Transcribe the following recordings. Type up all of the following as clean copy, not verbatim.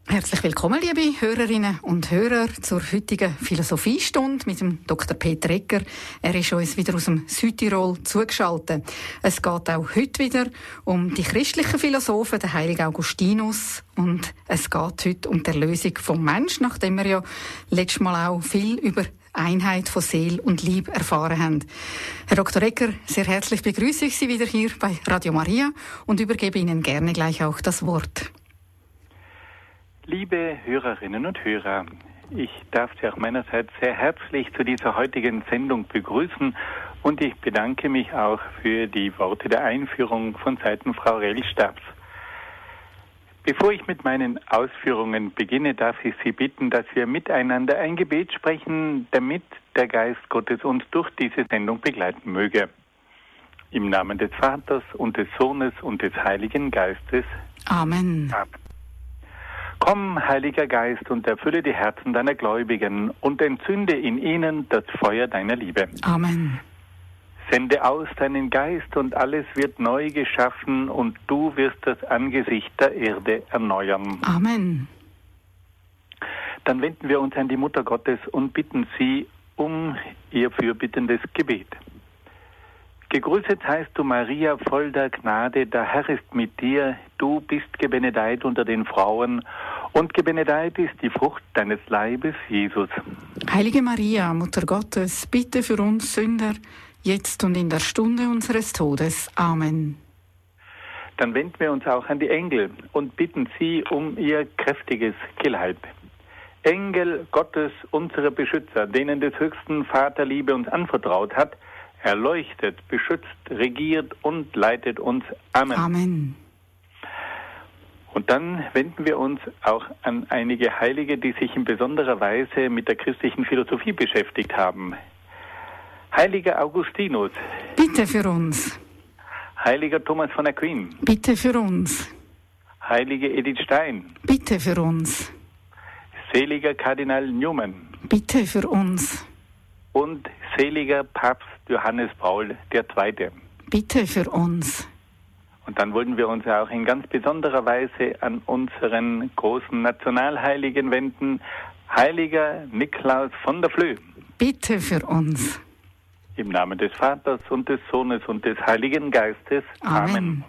Herzlich willkommen, liebe Hörerinnen und Hörer, zur heutigen Philosophiestunde mit dem Dr. Peter Egger. Er ist uns wieder aus dem Südtirol zugeschaltet. Es geht auch heute wieder um die christlichen Philosophen, den heiligen Augustinus. Und es geht heute um die Erlösung vom Menschen, nachdem wir ja letztes Mal auch viel über Einheit von Seele und Lieb erfahren haben. Herr Dr. Egger, sehr herzlich begrüße ich Sie wieder hier bei Radio Maria und übergebe Ihnen gerne gleich auch das Wort. Liebe Hörerinnen und Hörer, ich darf Sie auch meinerseits sehr herzlich zu dieser heutigen Sendung begrüßen und ich bedanke mich auch für die Worte der Einführung von Seiten Frau Rell-Stabs. Bevor ich mit meinen Ausführungen beginne, darf ich Sie bitten, dass wir miteinander ein Gebet sprechen, damit der Geist Gottes uns durch diese Sendung begleiten möge. Im Namen des Vaters und des Sohnes und des Heiligen Geistes. Amen. Amen. Komm, Heiliger Geist, und erfülle die Herzen deiner Gläubigen und entzünde in ihnen das Feuer deiner Liebe. Amen. Sende aus deinen Geist und alles wird neu geschaffen und du wirst das Angesicht der Erde erneuern. Amen. Dann wenden wir uns an die Mutter Gottes und bitten sie um ihr fürbittendes Gebet. Gegrüßet heißt du, Maria, voll der Gnade, der Herr ist mit dir. Du bist gebenedeit unter den Frauen und gebenedeit ist die Frucht deines Leibes, Jesus. Heilige Maria, Mutter Gottes, bitte für uns Sünder, jetzt und in der Stunde unseres Todes. Amen. Dann wenden wir uns auch an die Engel und bitten sie um ihr kräftiges Geleit. Engel Gottes, unsere Beschützer, denen des höchsten Vater Liebe uns anvertraut hat, erleuchtet, beschützt, regiert und leitet uns. Amen. Amen. Und dann wenden wir uns auch an einige Heilige, die sich in besonderer Weise mit der christlichen Philosophie beschäftigt haben. Heiliger Augustinus. Bitte für uns. Heiliger Thomas von Aquin. Bitte für uns. Heilige Edith Stein. Bitte für uns. Seliger Kardinal Newman. Bitte für uns. Und seliger Papst Johannes Paul II. Bitte für uns. Und dann wollen wir uns auch in ganz besonderer Weise an unseren großen Nationalheiligen wenden, Heiliger Niklaus von der Flöh. Bitte für uns. Im Namen des Vaters und des Sohnes und des Heiligen Geistes. Amen.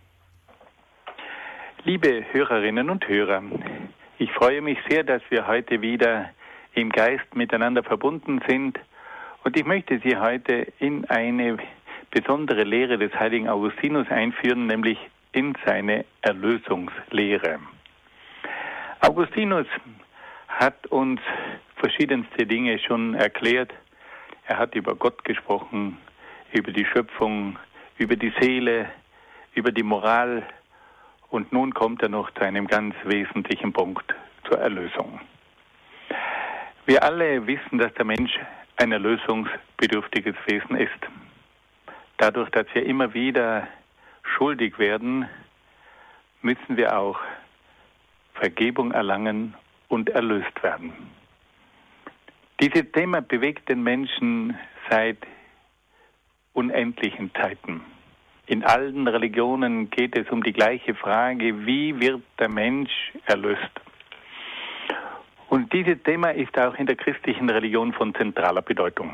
Liebe Hörerinnen und Hörer, ich freue mich sehr, dass wir heute wieder im Geist miteinander verbunden sind. Und ich möchte Sie heute in eine besondere Lehre des heiligen Augustinus einführen, nämlich in seine Erlösungslehre. Augustinus hat uns verschiedenste Dinge schon erklärt. Er hat über Gott gesprochen, über die Schöpfung, über die Seele, über die Moral. Und nun kommt er noch zu einem ganz wesentlichen Punkt, zur Erlösung. Wir alle wissen, dass der Mensch ein erlösungsbedürftiges Wesen ist. Dadurch, dass wir immer wieder schuldig werden, müssen wir auch Vergebung erlangen und erlöst werden. Dieses Thema bewegt den Menschen seit unendlichen Zeiten. In allen Religionen geht es um die gleiche Frage, wie wird der Mensch erlöst? Und dieses Thema ist auch in der christlichen Religion von zentraler Bedeutung.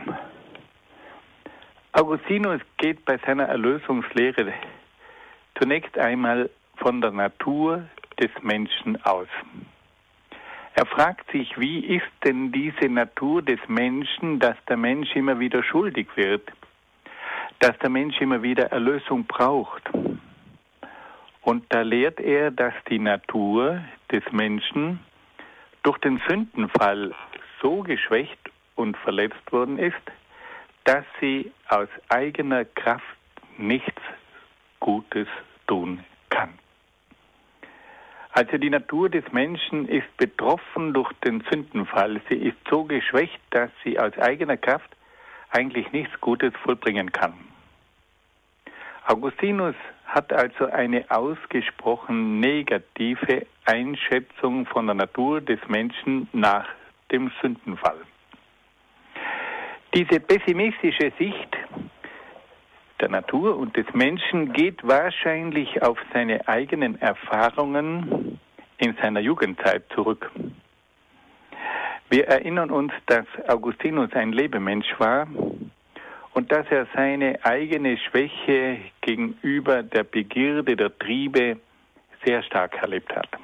Augustinus geht bei seiner Erlösungslehre zunächst einmal von der Natur des Menschen aus. Er fragt sich, wie ist denn diese Natur des Menschen, dass der Mensch immer wieder schuldig wird, dass der Mensch immer wieder Erlösung braucht. Und da lehrt er, dass die Natur des Menschen durch den Sündenfall so geschwächt und verletzt worden ist, dass sie aus eigener Kraft nichts Gutes tun kann. Also die Natur des Menschen ist betroffen durch den Sündenfall. Sie ist so geschwächt, dass sie aus eigener Kraft eigentlich nichts Gutes vollbringen kann. Augustinus hat also eine ausgesprochen negative Einschätzung von der Natur des Menschen nach dem Sündenfall. Diese pessimistische Sicht der Natur und des Menschen geht wahrscheinlich auf seine eigenen Erfahrungen in seiner Jugendzeit zurück. Wir erinnern uns, dass Augustinus ein Lebemensch war und dass er seine eigene Schwäche gegenüber der Begierde der Triebe sehr stark erlebt hat.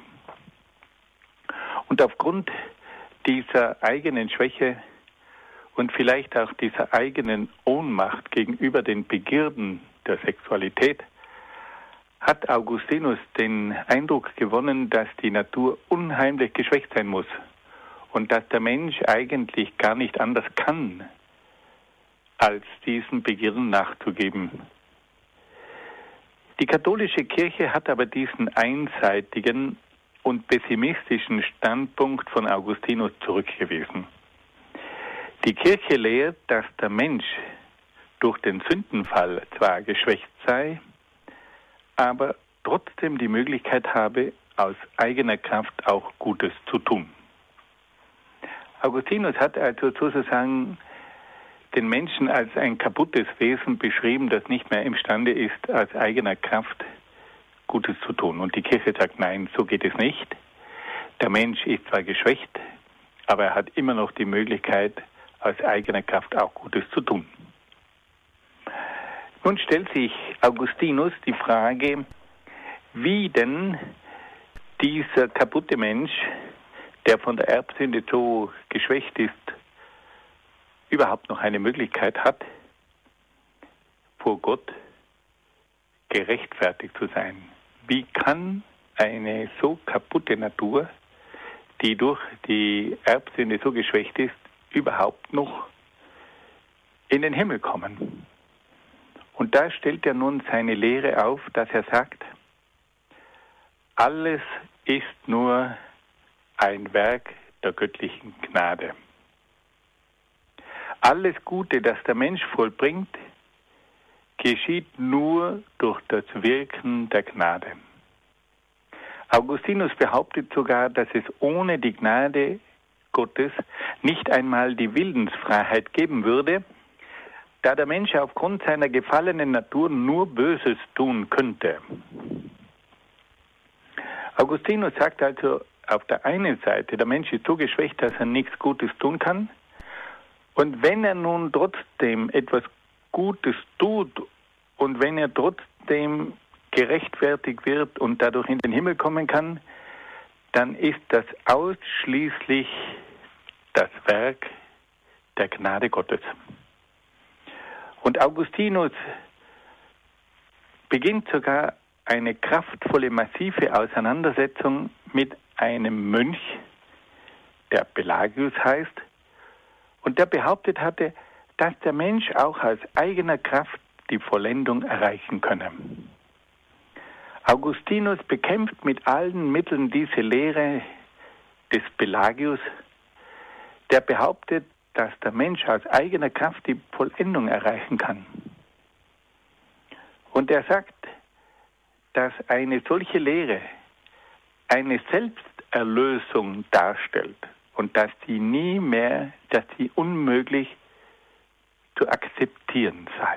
Und aufgrund dieser eigenen Schwäche und vielleicht auch dieser eigenen Ohnmacht gegenüber den Begierden der Sexualität hat Augustinus den Eindruck gewonnen, dass die Natur unheimlich geschwächt sein muss und dass der Mensch eigentlich gar nicht anders kann, als diesen Begierden nachzugeben. Die katholische Kirche hat aber diesen einseitigen und pessimistischen Standpunkt von Augustinus zurückgewiesen. Die Kirche lehrt, dass der Mensch durch den Sündenfall zwar geschwächt sei, aber trotzdem die Möglichkeit habe, aus eigener Kraft auch Gutes zu tun. Augustinus hat also sozusagen den Menschen als ein kaputtes Wesen beschrieben, das nicht mehr imstande ist, aus eigener Kraft Gutes zu tun. Und die Kirche sagt, nein, so geht es nicht. Der Mensch ist zwar geschwächt, aber er hat immer noch die Möglichkeit, aus eigener Kraft auch Gutes zu tun. Nun stellt sich Augustinus die Frage, wie denn dieser kaputte Mensch, der von der Erbsünde so geschwächt ist, überhaupt noch eine Möglichkeit hat, vor Gott gerechtfertigt zu sein. Wie kann eine so kaputte Natur, die durch die Erbsünde so geschwächt ist, überhaupt noch in den Himmel kommen? Und da stellt er nun seine Lehre auf, dass er sagt, alles ist nur ein Werk der göttlichen Gnade. Alles Gute, das der Mensch vollbringt, geschieht nur durch das Wirken der Gnade. Augustinus behauptet sogar, dass es ohne die Gnade Gottes nicht einmal die Willensfreiheit geben würde, da der Mensch aufgrund seiner gefallenen Natur nur Böses tun könnte. Augustinus sagt also auf der einen Seite, der Mensch ist so geschwächt, dass er nichts Gutes tun kann. Und wenn er nun trotzdem etwas Gutes tut und wenn er trotzdem gerechtfertigt wird und dadurch in den Himmel kommen kann, dann ist das ausschließlich das Werk der Gnade Gottes. Und Augustinus beginnt sogar eine kraftvolle, massive Auseinandersetzung mit einem Mönch, der Pelagius heißt, und der behauptet hatte, dass der Mensch auch aus eigener Kraft die Vollendung erreichen könne. Augustinus bekämpft mit allen Mitteln diese Lehre des Pelagius, der behauptet, dass der Mensch aus eigener Kraft die Vollendung erreichen kann. Und er sagt, dass eine solche Lehre eine Selbsterlösung darstellt und dass sie unmöglich zu akzeptieren sei.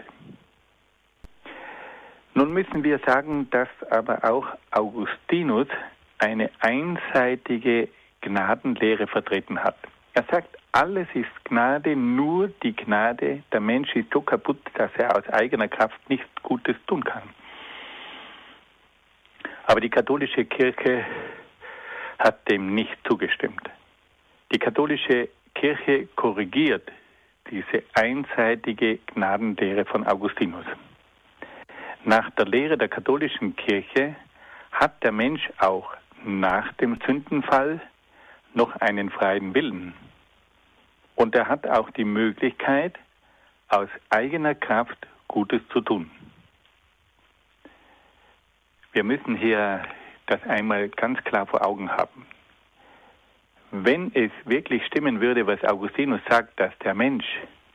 Nun müssen wir sagen, dass aber auch Augustinus eine einseitige Gnadenlehre vertreten hat. Er sagt, alles ist Gnade, nur die Gnade. Der Mensch ist so kaputt, dass er aus eigener Kraft nichts Gutes tun kann. Aber die katholische Kirche hat dem nicht zugestimmt. Die katholische Kirche korrigiert diese einseitige Gnadenlehre von Augustinus. Nach der Lehre der katholischen Kirche hat der Mensch auch nach dem Sündenfall noch einen freien Willen. Und er hat auch die Möglichkeit, aus eigener Kraft Gutes zu tun. Wir müssen hier das einmal ganz klar vor Augen haben. Wenn es wirklich stimmen würde, was Augustinus sagt, dass der Mensch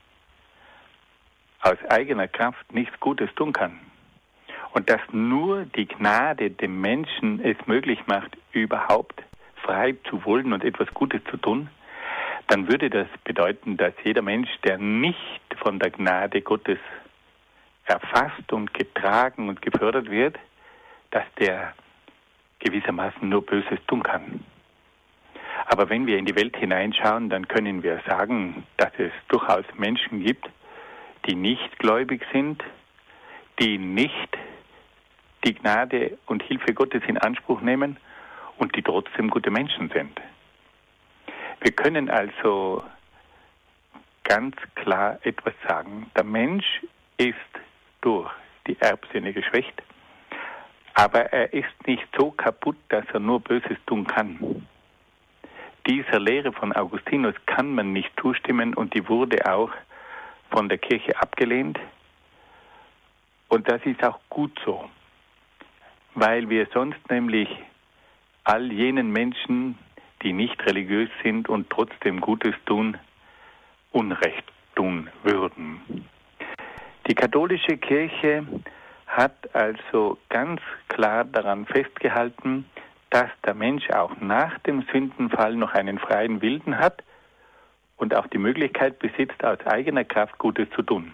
aus eigener Kraft nichts Gutes tun kann und dass nur die Gnade dem Menschen es möglich macht, überhaupt frei zu wollen und etwas Gutes zu tun, dann würde das bedeuten, dass jeder Mensch, der nicht von der Gnade Gottes erfasst und getragen und gefördert wird, dass der gewissermaßen nur Böses tun kann. Aber wenn wir in die Welt hineinschauen, dann können wir sagen, dass es durchaus Menschen gibt, die nicht gläubig sind, die nicht die Gnade und Hilfe Gottes in Anspruch nehmen und die trotzdem gute Menschen sind. Wir können also ganz klar etwas sagen. Der Mensch ist durch die Erbsünde geschwächt, aber er ist nicht so kaputt, dass er nur Böses tun kann. Dieser Lehre von Augustinus kann man nicht zustimmen und die wurde auch von der Kirche abgelehnt. Und das ist auch gut so, weil wir sonst nämlich all jenen Menschen, die nicht religiös sind und trotzdem Gutes tun, Unrecht tun würden. Die katholische Kirche hat also ganz klar daran festgehalten, dass der Mensch auch nach dem Sündenfall noch einen freien Willen hat und auch die Möglichkeit besitzt, aus eigener Kraft Gutes zu tun.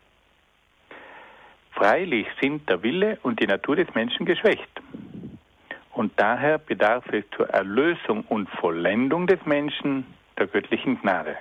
Freilich sind der Wille und die Natur des Menschen geschwächt. Und daher bedarf es zur Erlösung und Vollendung des Menschen der göttlichen Gnade.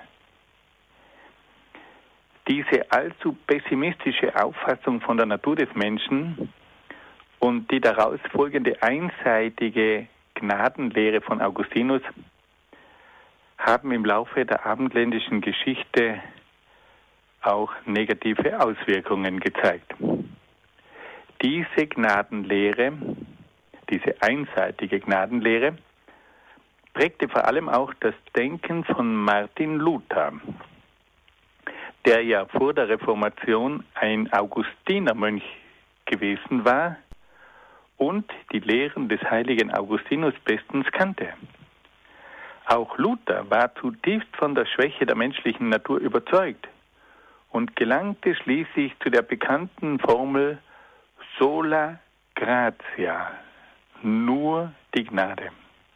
Diese allzu pessimistische Auffassung von der Natur des Menschen und die daraus folgende einseitige Gnadenlehre von Augustinus haben im Laufe der abendländischen Geschichte auch negative Auswirkungen gezeigt. Diese Gnadenlehre, diese einseitige Gnadenlehre, prägte vor allem auch das Denken von Martin Luther, der ja vor der Reformation ein Augustinermönch gewesen war und die Lehren des heiligen Augustinus bestens kannte. Auch Luther war zutiefst von der Schwäche der menschlichen Natur überzeugt und gelangte schließlich zu der bekannten Formel sola gratia, nur die Gnade.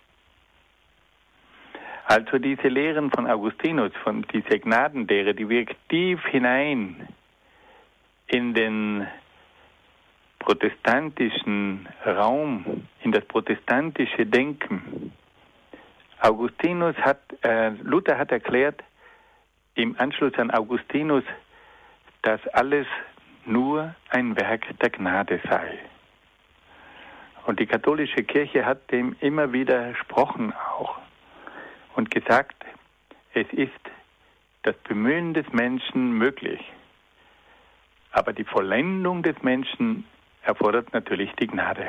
Also diese Lehren von Augustinus, von dieser Gnadenlehre, die wirkt tief hinein in den protestantischen Raum, in das protestantische Denken. Luther hat erklärt, im Anschluss an Augustinus, dass alles nur ein Werk der Gnade sei. Und die katholische Kirche hat dem immer widersprochen auch und gesagt, es ist das Bemühen des Menschen möglich, aber die Vollendung des Menschen erfordert natürlich die Gnade.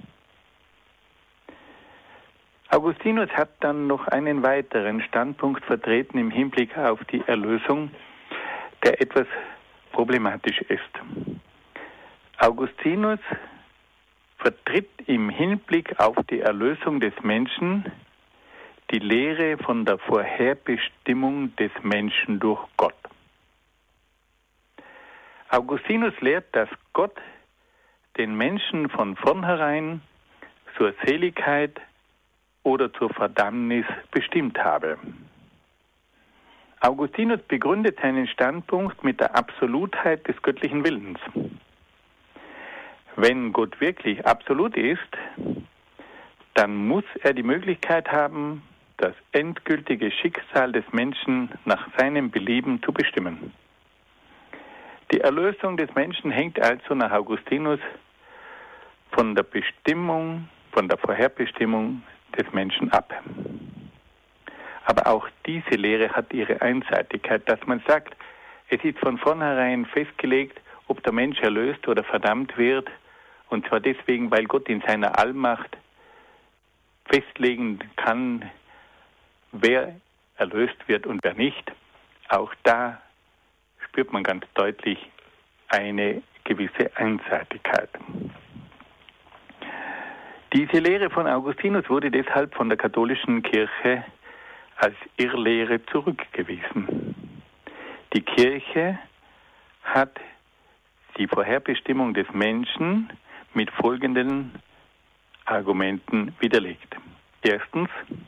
Augustinus hat dann noch einen weiteren Standpunkt vertreten im Hinblick auf die Erlösung, der etwas problematisch ist. Augustinus vertritt im Hinblick auf die Erlösung des Menschen die Lehre von der Vorherbestimmung des Menschen durch Gott. Augustinus lehrt, dass Gott den Menschen von vornherein zur Seligkeit oder zur Verdammnis bestimmt habe. Augustinus begründet seinen Standpunkt mit der Absolutheit des göttlichen Willens. Wenn Gott wirklich absolut ist, dann muss er die Möglichkeit haben, das endgültige Schicksal des Menschen nach seinem Belieben zu bestimmen. Die Erlösung des Menschen hängt also nach Augustinus von der Bestimmung, von der Vorherbestimmung des Menschen ab. Aber auch diese Lehre hat ihre Einseitigkeit, dass man sagt, es ist von vornherein festgelegt, ob der Mensch erlöst oder verdammt wird, und zwar deswegen, weil Gott in seiner Allmacht festlegen kann, wer erlöst wird und wer nicht. Auch da spürt man ganz deutlich eine gewisse Einseitigkeit. Diese Lehre von Augustinus wurde deshalb von der katholischen Kirche als Irrlehre zurückgewiesen. Die Kirche hat die Vorherbestimmung des Menschen mit folgenden Argumenten widerlegt. Erstens,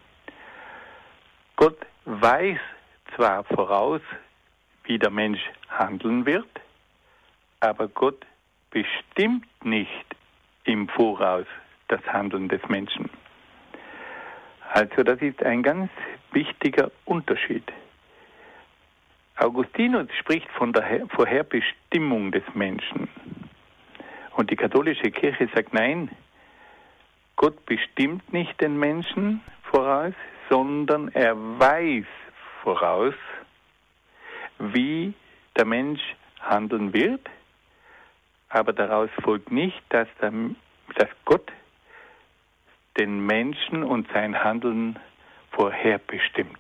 Gott weiß zwar voraus, wie der Mensch handeln wird, aber Gott bestimmt nicht im Voraus, das Handeln des Menschen. Also das ist ein ganz wichtiger Unterschied. Augustinus spricht von der Vorherbestimmung des Menschen. Und die katholische Kirche sagt, nein, Gott bestimmt nicht den Menschen voraus, sondern er weiß voraus, wie der Mensch handeln wird. Aber daraus folgt nicht, dass Gott den Menschen und sein Handeln vorherbestimmt.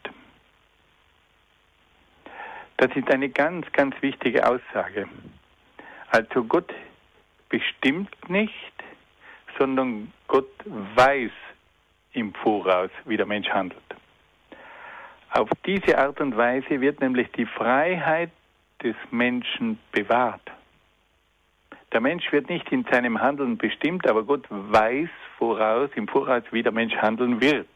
Das ist eine ganz, ganz wichtige Aussage. Also Gott bestimmt nicht, sondern Gott weiß im Voraus, wie der Mensch handelt. Auf diese Art und Weise wird nämlich die Freiheit des Menschen bewahrt. Der Mensch wird nicht in seinem Handeln bestimmt, aber Gott weiß im Voraus, wie der Mensch handeln wird.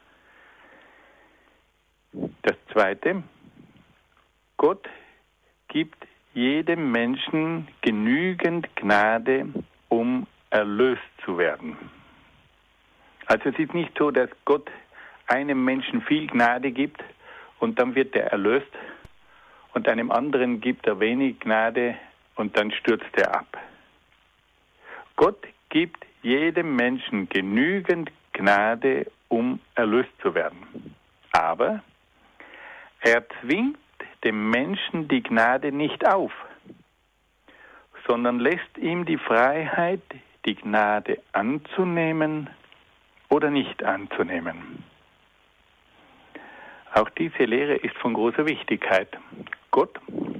Das Zweite, Gott gibt jedem Menschen genügend Gnade, um erlöst zu werden. Also es ist nicht so, dass Gott einem Menschen viel Gnade gibt und dann wird er erlöst und einem anderen gibt er wenig Gnade und dann stürzt er ab. Gott gibt jedem Menschen genügend Gnade, um erlöst zu werden. Aber er zwingt dem Menschen die Gnade nicht auf, sondern lässt ihm die Freiheit, die Gnade anzunehmen oder nicht anzunehmen. Auch diese Lehre ist von großer Wichtigkeit. Gott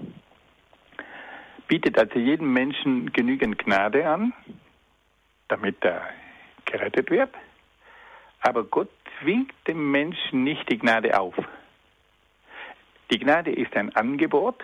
bietet also jedem Menschen genügend Gnade an, damit er gerettet wird, aber Gott zwingt dem Menschen nicht die Gnade auf. Die Gnade ist ein Angebot.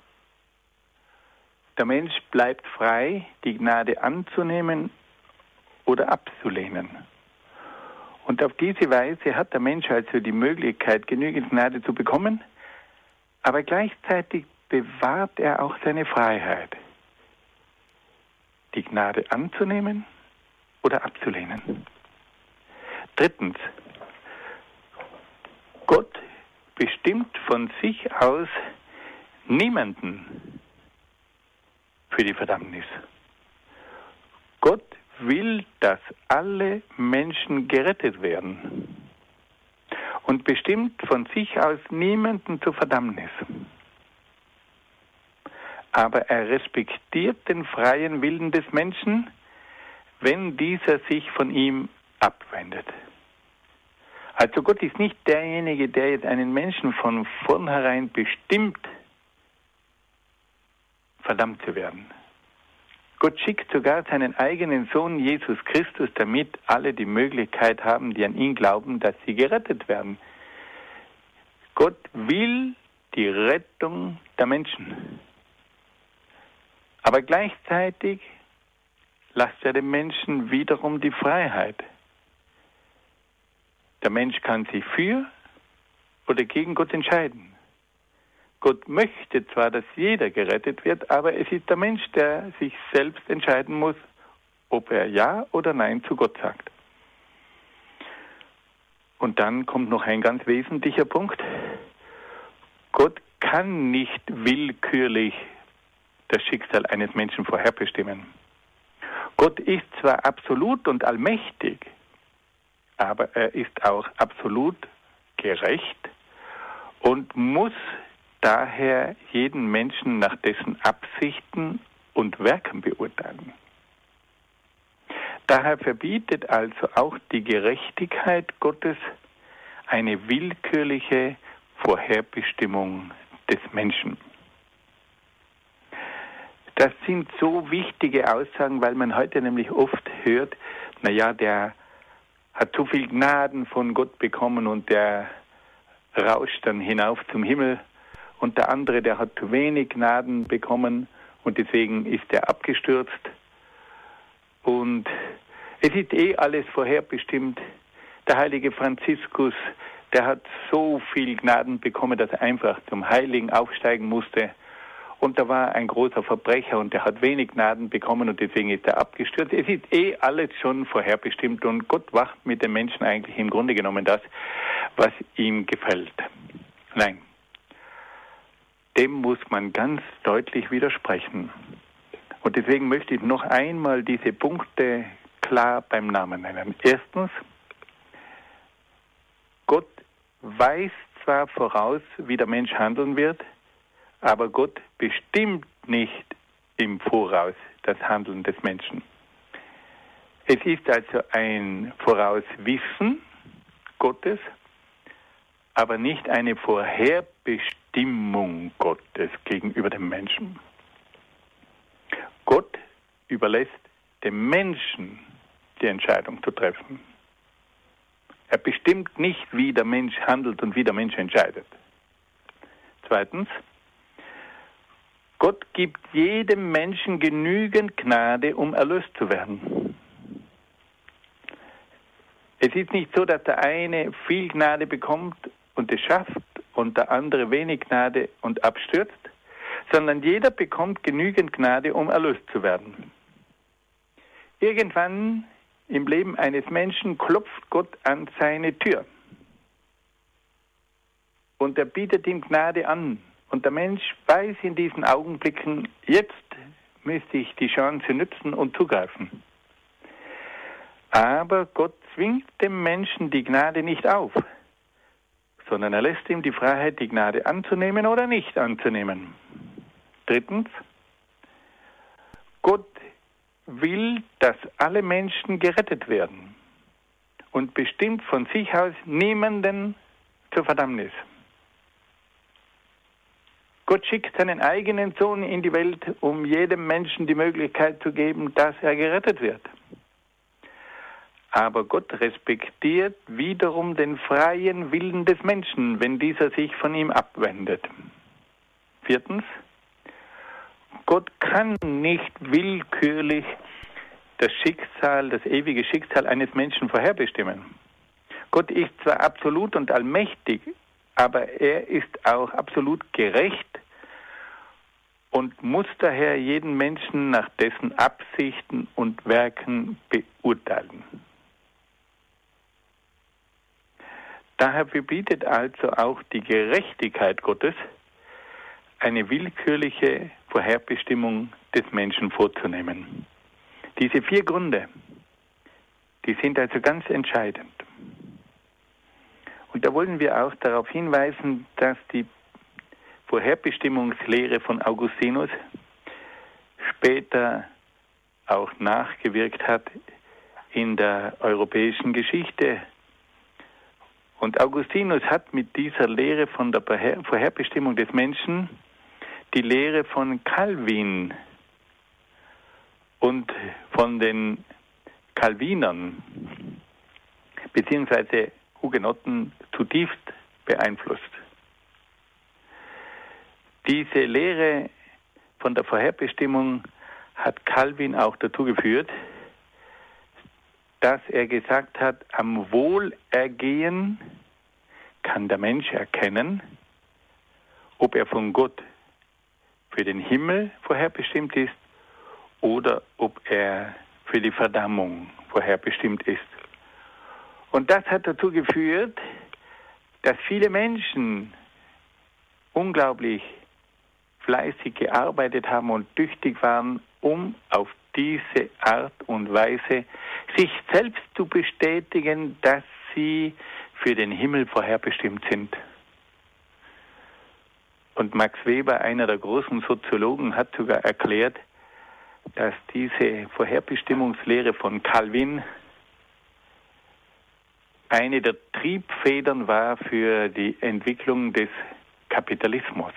Der Mensch bleibt frei, die Gnade anzunehmen oder abzulehnen. Und auf diese Weise hat der Mensch also die Möglichkeit, genügend Gnade zu bekommen, aber gleichzeitig bewahrt er auch seine Freiheit, die Gnade anzunehmen oder abzulehnen. Drittens, Gott bestimmt von sich aus niemanden für die Verdammnis. Gott will, dass alle Menschen gerettet werden und bestimmt von sich aus niemanden zur Verdammnis. Aber er respektiert den freien Willen des Menschen, wenn dieser sich von ihm abwendet. Also Gott ist nicht derjenige, der jetzt einen Menschen von vornherein bestimmt, verdammt zu werden. Gott schickt sogar seinen eigenen Sohn Jesus Christus, damit alle die Möglichkeit haben, die an ihn glauben, dass sie gerettet werden. Gott will die Rettung der Menschen. Aber gleichzeitig lässt er dem Menschen wiederum die Freiheit. Der Mensch kann sich für oder gegen Gott entscheiden. Gott möchte zwar, dass jeder gerettet wird, aber es ist der Mensch, der sich selbst entscheiden muss, ob er Ja oder Nein zu Gott sagt. Und dann kommt noch ein ganz wesentlicher Punkt. Gott kann nicht willkürlich das Schicksal eines Menschen vorherbestimmen. Gott ist zwar absolut und allmächtig, aber er ist auch absolut gerecht und muss daher jeden Menschen nach dessen Absichten und Werken beurteilen. Daher verbietet also auch die Gerechtigkeit Gottes eine willkürliche Vorherbestimmung des Menschen. Das sind so wichtige Aussagen, weil man heute nämlich oft hört, der hat so viel Gnaden von Gott bekommen und der rauscht dann hinauf zum Himmel. Und der andere, der hat zu wenig Gnaden bekommen und deswegen ist er abgestürzt. Und es ist alles vorherbestimmt. Der heilige Franziskus, der hat so viel Gnaden bekommen, dass er einfach zum Heiligen aufsteigen musste. und da war ein großer Verbrecher und der hat wenig Gnaden bekommen und deswegen ist er abgestürzt. Es ist alles schon vorherbestimmt und Gott macht mit den Menschen eigentlich im Grunde genommen das, was ihm gefällt. Nein, dem muss man ganz deutlich widersprechen. Und deswegen möchte ich noch einmal diese Punkte klar beim Namen nennen. Erstens, Gott weiß zwar voraus, wie der Mensch handeln wird, aber Gott bestimmt nicht im Voraus das Handeln des Menschen. Es ist also ein Vorauswissen Gottes, aber nicht eine Vorherbestimmung Gottes gegenüber dem Menschen. Gott überlässt dem Menschen die Entscheidung zu treffen. Er bestimmt nicht, wie der Mensch handelt und wie der Mensch entscheidet. Zweitens, Gott gibt jedem Menschen genügend Gnade, um erlöst zu werden. Es ist nicht so, dass der eine viel Gnade bekommt und es schafft und der andere wenig Gnade und abstürzt, sondern jeder bekommt genügend Gnade, um erlöst zu werden. Irgendwann im Leben eines Menschen klopft Gott an seine Tür. Und er bietet ihm Gnade an. Und der Mensch weiß in diesen Augenblicken, jetzt müsste ich die Chance nützen und zugreifen. Aber Gott zwingt dem Menschen die Gnade nicht auf, sondern er lässt ihm die Freiheit, die Gnade anzunehmen oder nicht anzunehmen. Drittens, Gott will, dass alle Menschen gerettet werden und bestimmt von sich aus niemanden zur Verdammnis. Gott schickt seinen eigenen Sohn in die Welt, um jedem Menschen die Möglichkeit zu geben, dass er gerettet wird. Aber Gott respektiert wiederum den freien Willen des Menschen, wenn dieser sich von ihm abwendet. Viertens, Gott kann nicht willkürlich das Schicksal, das ewige Schicksal eines Menschen vorherbestimmen. Gott ist zwar absolut und allmächtig, aber er ist auch absolut gerecht und muss daher jeden Menschen nach dessen Absichten und Werken beurteilen. Daher verbietet also auch die Gerechtigkeit Gottes, eine willkürliche Vorherbestimmung des Menschen vorzunehmen. Diese 4 Gründe, die sind also ganz entscheidend. Und da wollen wir auch darauf hinweisen, dass die Vorherbestimmungslehre von Augustinus später auch nachgewirkt hat in der europäischen Geschichte. Und Augustinus hat mit dieser Lehre von der Vorherbestimmung des Menschen die Lehre von Calvin und von den Calvinern beziehungsweise Hugenotten zutiefst beeinflusst. Diese Lehre von der Vorherbestimmung hat Calvin auch dazu geführt, dass er gesagt hat, am Wohlergehen kann der Mensch erkennen, ob er von Gott für den Himmel vorherbestimmt ist oder ob er für die Verdammung vorherbestimmt ist. Und das hat dazu geführt, dass viele Menschen unglaublich fleißig gearbeitet haben und tüchtig waren, um auf diese Art und Weise sich selbst zu bestätigen, dass sie für den Himmel vorherbestimmt sind. Und Max Weber, einer der großen Soziologen, hat sogar erklärt, dass diese Vorherbestimmungslehre von Calvin eine der Triebfedern war für die Entwicklung des Kapitalismus.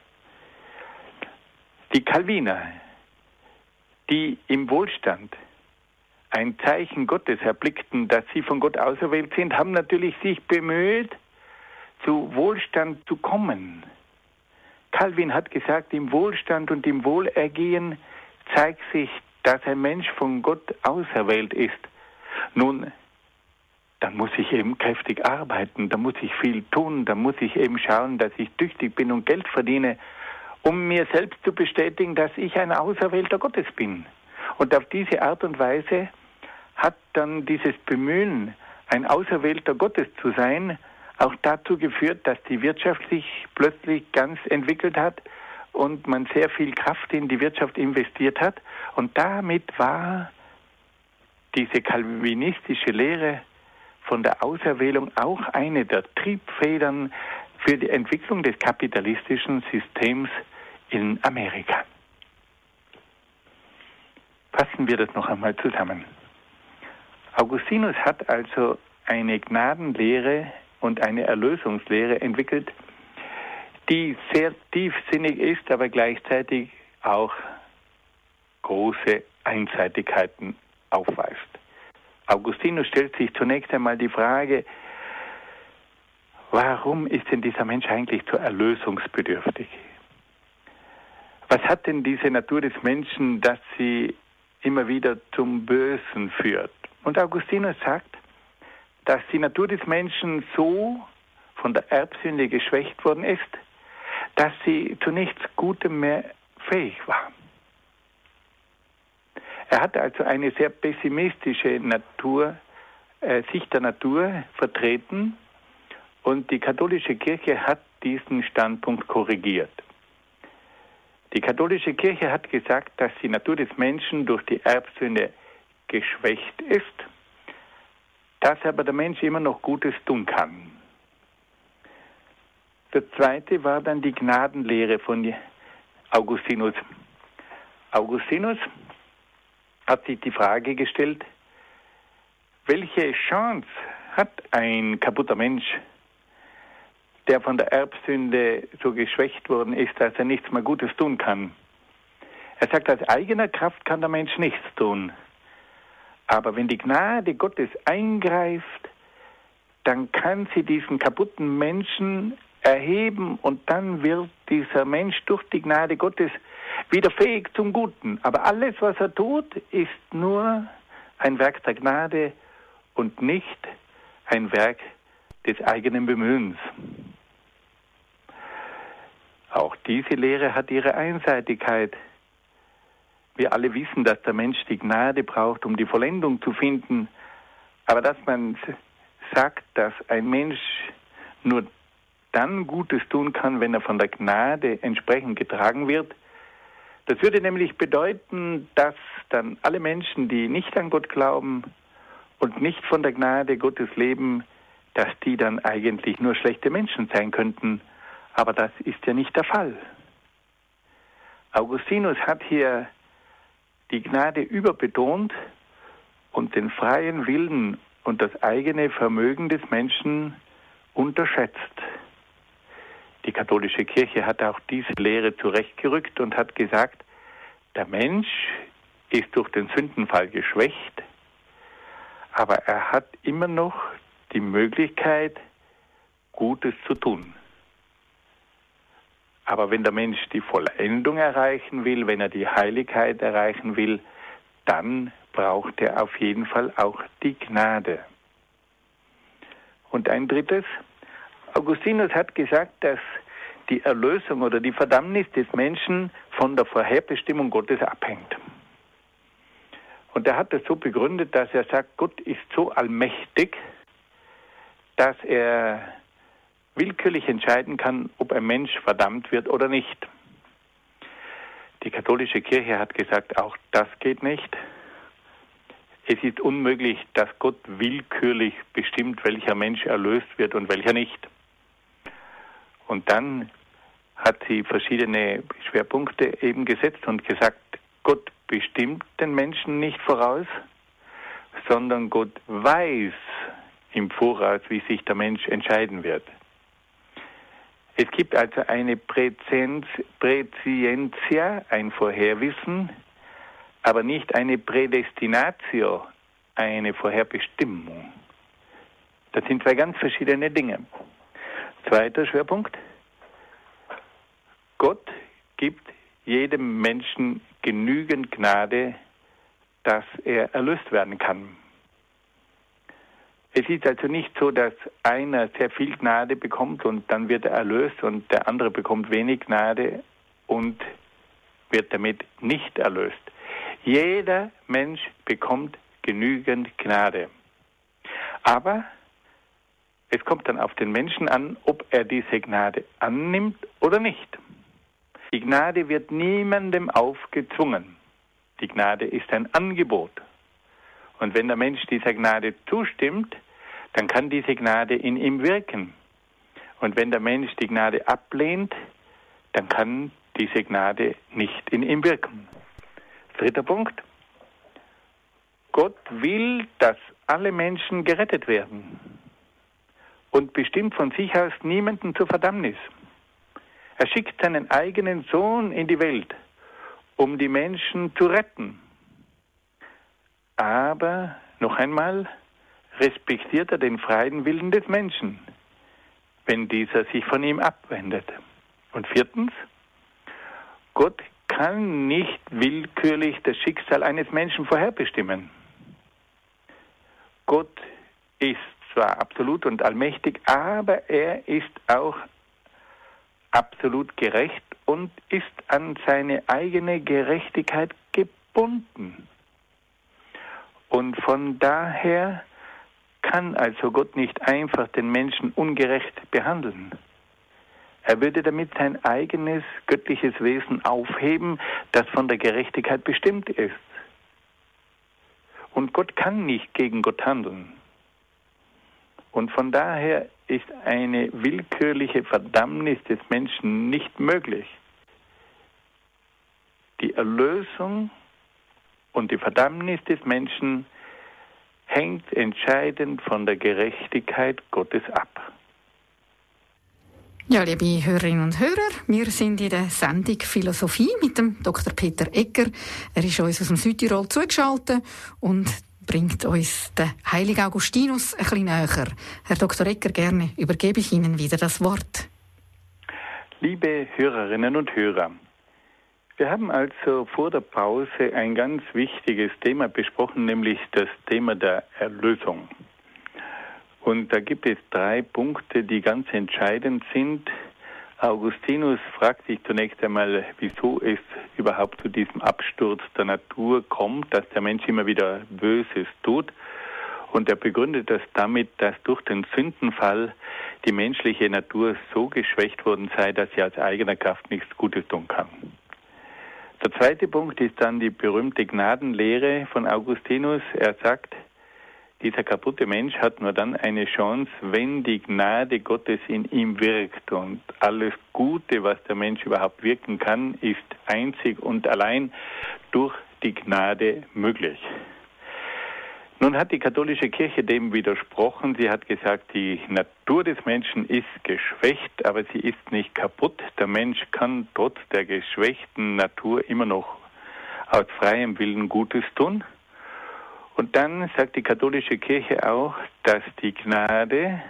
Die Calviner, die im Wohlstand ein Zeichen Gottes erblickten, dass sie von Gott auserwählt sind, haben natürlich sich bemüht, zu Wohlstand zu kommen. Calvin hat gesagt, im Wohlstand und im Wohlergehen zeigt sich, dass ein Mensch von Gott auserwählt ist. Nun, dann muss ich eben kräftig arbeiten, dann muss ich viel tun, dann muss ich eben schauen, dass ich tüchtig bin und Geld verdiene. um mir selbst zu bestätigen, dass ich ein Auserwählter Gottes bin. Und auf diese Art und Weise hat dann dieses Bemühen, ein Auserwählter Gottes zu sein, auch dazu geführt, dass die Wirtschaft sich plötzlich ganz entwickelt hat und man sehr viel Kraft in die Wirtschaft investiert hat. Und damit war diese kalvinistische Lehre von der Auserwählung auch eine der Triebfedern für die Entwicklung des kapitalistischen Systems in Amerika. Fassen wir das noch einmal zusammen. Augustinus hat also eine Gnadenlehre und eine Erlösungslehre entwickelt, die sehr tiefsinnig ist, aber gleichzeitig auch große Einseitigkeiten aufweist. Augustinus stellt sich zunächst einmal die Frage, warum ist denn dieser Mensch eigentlich so erlösungsbedürftig? Was hat denn diese Natur des Menschen, dass sie immer wieder zum Bösen führt? Und Augustinus sagt, dass die Natur des Menschen so von der Erbsünde geschwächt worden ist, dass sie zu nichts Gutem mehr fähig war. Er hat also eine sehr pessimistische Sicht der Natur vertreten und die katholische Kirche hat diesen Standpunkt korrigiert. Die katholische Kirche hat gesagt, dass die Natur des Menschen durch die Erbsünde geschwächt ist, dass aber der Mensch immer noch Gutes tun kann. Der zweite war dann die Gnadenlehre von Augustinus. Augustinus hat sich die Frage gestellt, welche Chance hat ein kaputter Mensch, der von der Erbsünde so geschwächt worden ist, dass er nichts mehr Gutes tun kann. Er sagt, aus eigener Kraft kann der Mensch nichts tun. Aber wenn die Gnade Gottes eingreift, dann kann sie diesen kaputten Menschen erheben und dann wird dieser Mensch durch die Gnade Gottes wieder fähig zum Guten. Aber alles, was er tut, ist nur ein Werk der Gnade und nicht ein Werk des eigenen Bemühens. Auch diese Lehre hat ihre Einseitigkeit. Wir alle wissen, dass der Mensch die Gnade braucht, um die Vollendung zu finden. Aber dass man sagt, dass ein Mensch nur dann Gutes tun kann, wenn er von der Gnade entsprechend getragen wird, das würde nämlich bedeuten, dass dann alle Menschen, die nicht an Gott glauben und nicht von der Gnade Gottes leben, dass die dann eigentlich nur schlechte Menschen sein könnten. Aber das ist ja nicht der Fall. Augustinus hat hier die Gnade überbetont und den freien Willen und das eigene Vermögen des Menschen unterschätzt. Die katholische Kirche hat auch diese Lehre zurechtgerückt und hat gesagt, der Mensch ist durch den Sündenfall geschwächt, aber er hat immer noch die Möglichkeit, Gutes zu tun. Aber wenn der Mensch die Vollendung erreichen will, wenn er die Heiligkeit erreichen will, dann braucht er auf jeden Fall auch die Gnade. Und ein drittes, Augustinus hat gesagt, dass die Erlösung oder die Verdammnis des Menschen von der Vorherbestimmung Gottes abhängt. Und er hat das so begründet, dass er sagt, Gott ist so allmächtig, dass er willkürlich entscheiden kann, ob ein Mensch verdammt wird oder nicht. Die katholische Kirche hat gesagt, auch das geht nicht. Es ist unmöglich, dass Gott willkürlich bestimmt, welcher Mensch erlöst wird und welcher nicht. Und dann hat sie verschiedene Schwerpunkte eben gesetzt und gesagt, Gott bestimmt den Menschen nicht voraus, sondern Gott weiß im Voraus, wie sich der Mensch entscheiden wird. Es gibt also eine Präscientia, ein Vorherwissen, aber nicht eine Prädestinatio, eine Vorherbestimmung. Das sind zwei ganz verschiedene Dinge. Zweiter Schwerpunkt. Gott gibt jedem Menschen genügend Gnade, dass er erlöst werden kann. Es ist also nicht so, dass einer sehr viel Gnade bekommt und dann wird er erlöst und der andere bekommt wenig Gnade und wird damit nicht erlöst. Jeder Mensch bekommt genügend Gnade. Aber es kommt dann auf den Menschen an, ob er diese Gnade annimmt oder nicht. Die Gnade wird niemandem aufgezwungen. Die Gnade ist ein Angebot. Und wenn der Mensch dieser Gnade zustimmt, dann kann diese Gnade in ihm wirken. Und wenn der Mensch die Gnade ablehnt, dann kann diese Gnade nicht in ihm wirken. Dritter Punkt. Gott will, dass alle Menschen gerettet werden und bestimmt von sich aus niemanden zur Verdammnis. Er schickt seinen eigenen Sohn in die Welt, um die Menschen zu retten. Aber, noch einmal, respektiert er den freien Willen des Menschen, wenn dieser sich von ihm abwendet. Und viertens, Gott kann nicht willkürlich das Schicksal eines Menschen vorherbestimmen. Gott ist zwar absolut und allmächtig, aber er ist auch absolut gerecht und ist an seine eigene Gerechtigkeit gebunden. Und von daher kann also Gott nicht einfach den Menschen ungerecht behandeln. Er würde damit sein eigenes göttliches Wesen aufheben, das von der Gerechtigkeit bestimmt ist. Und Gott kann nicht gegen Gott handeln. Und von daher ist eine willkürliche Verdammnis des Menschen nicht möglich. Die Erlösung und die Verdammnis des Menschen hängt entscheidend von der Gerechtigkeit Gottes ab. Ja, liebe Hörerinnen und Hörer, wir sind in der Sendung Philosophie mit dem Dr. Peter Egger. Er ist uns aus dem Südtirol zugeschaltet und bringt uns den heiligen Augustinus ein bisschen näher. Herr Dr. Egger, gerne übergebe ich Ihnen wieder das Wort. Liebe Hörerinnen und Hörer, wir haben also vor der Pause ein ganz wichtiges Thema besprochen, nämlich das Thema der Erlösung. Und da gibt es 3 Punkte, die ganz entscheidend sind. Augustinus fragt sich zunächst einmal, wieso es überhaupt zu diesem Absturz der Natur kommt, dass der Mensch immer wieder Böses tut. Und er begründet das damit, dass durch den Sündenfall die menschliche Natur so geschwächt worden sei, dass sie aus eigener Kraft nichts Gutes tun kann. Der zweite Punkt ist dann die berühmte Gnadenlehre von Augustinus. Er sagt, dieser kaputte Mensch hat nur dann eine Chance, wenn die Gnade Gottes in ihm wirkt. Und alles Gute, was der Mensch überhaupt wirken kann, ist einzig und allein durch die Gnade möglich. Nun hat die katholische Kirche dem widersprochen. Sie hat gesagt, die Natur des Menschen ist geschwächt, aber sie ist nicht kaputt. Der Mensch kann trotz der geschwächten Natur immer noch aus freiem Willen Gutes tun. Und dann sagt die katholische Kirche auch, dass die Gnade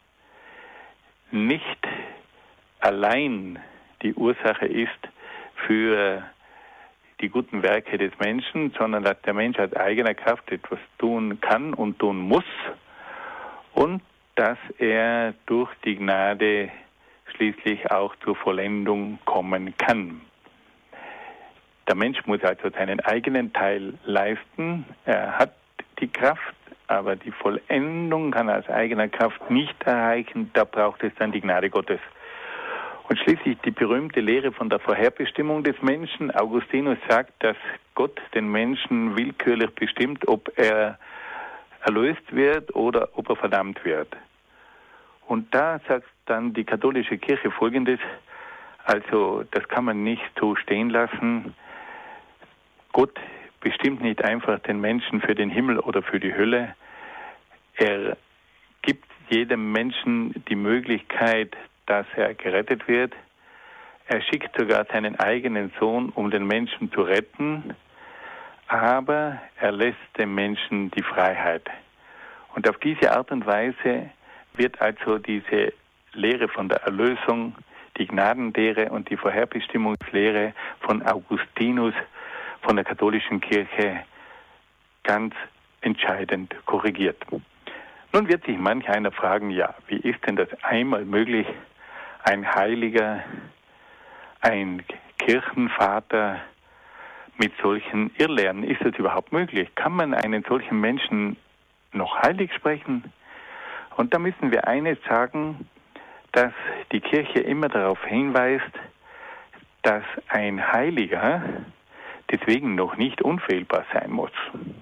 nicht allein die Ursache ist für die guten Werke des Menschen, sondern dass der Mensch aus eigener Kraft etwas tun kann und tun muss und dass er durch die Gnade schließlich auch zur Vollendung kommen kann. Der Mensch muss also seinen eigenen Teil leisten. Er hat die Kraft, aber die Vollendung kann er aus eigener Kraft nicht erreichen. Da braucht es dann die Gnade Gottes. Und schließlich die berühmte Lehre von der Vorherbestimmung des Menschen. Augustinus sagt, dass Gott den Menschen willkürlich bestimmt, ob er erlöst wird oder ob er verdammt wird. Und da sagt dann die katholische Kirche Folgendes, also das kann man nicht so stehen lassen. Gott bestimmt nicht einfach den Menschen für den Himmel oder für die Hölle. Er gibt jedem Menschen die Möglichkeit, dass er gerettet wird. Er schickt sogar seinen eigenen Sohn, um den Menschen zu retten, aber er lässt dem Menschen die Freiheit. Und auf diese Art und Weise wird also diese Lehre von der Erlösung, die Gnadenlehre und die Vorherbestimmungslehre von Augustinus von der katholischen Kirche ganz entscheidend korrigiert. Nun wird sich manch einer fragen, ja, wie ist denn das einmal möglich, ein Heiliger, ein Kirchenvater mit solchen Irrlehren? Ist das überhaupt möglich? Kann man einen solchen Menschen noch heilig sprechen? Und da müssen wir eines sagen, dass die Kirche immer darauf hinweist, dass ein Heiliger deswegen noch nicht unfehlbar sein muss.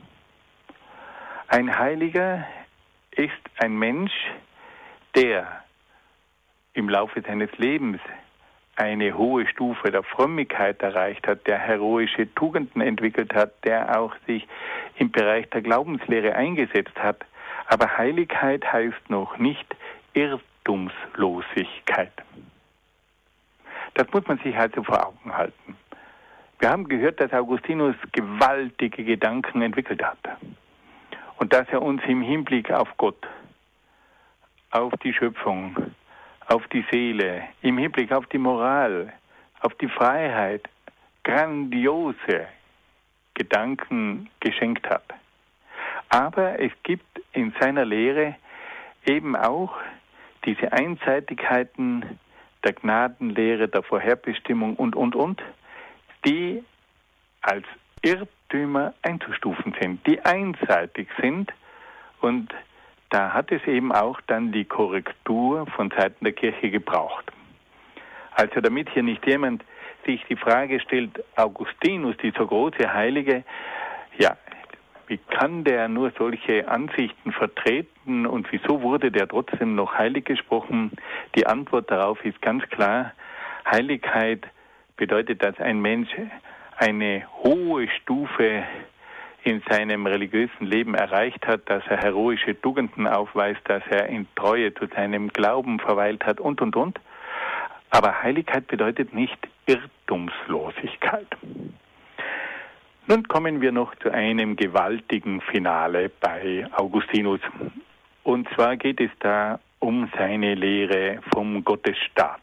Ein Heiliger ist ein Mensch, der im Laufe seines Lebens eine hohe Stufe der Frömmigkeit erreicht hat, der heroische Tugenden entwickelt hat, der auch sich im Bereich der Glaubenslehre eingesetzt hat. Aber Heiligkeit heißt noch nicht Irrtumslosigkeit. Das muss man sich also vor Augen halten. Wir haben gehört, dass Augustinus gewaltige Gedanken entwickelt hat und dass er uns im Hinblick auf Gott, auf die Schöpfung, auf die Seele, im Hinblick auf die Moral, auf die Freiheit, grandiose Gedanken geschenkt hat. Aber es gibt in seiner Lehre eben auch diese Einseitigkeiten der Gnadenlehre, der Vorherbestimmung und, die als Irrtümer einzustufen sind, die einseitig sind. Und da hat es eben auch dann die Korrektur von Seiten der Kirche gebraucht. Also damit hier nicht jemand sich die Frage stellt, Augustinus, dieser große Heilige, ja, wie kann der nur solche Ansichten vertreten und wieso wurde der trotzdem noch heilig gesprochen? Die Antwort darauf ist ganz klar. Heiligkeit bedeutet, dass ein Mensch eine hohe Stufe in seinem religiösen Leben erreicht hat, dass er heroische Tugenden aufweist, dass er in Treue zu seinem Glauben verweilt hat und. Aber Heiligkeit bedeutet nicht Irrtumslosigkeit. Nun kommen wir noch zu einem gewaltigen Finale bei Augustinus. Und zwar geht es da um seine Lehre vom Gottesstaat.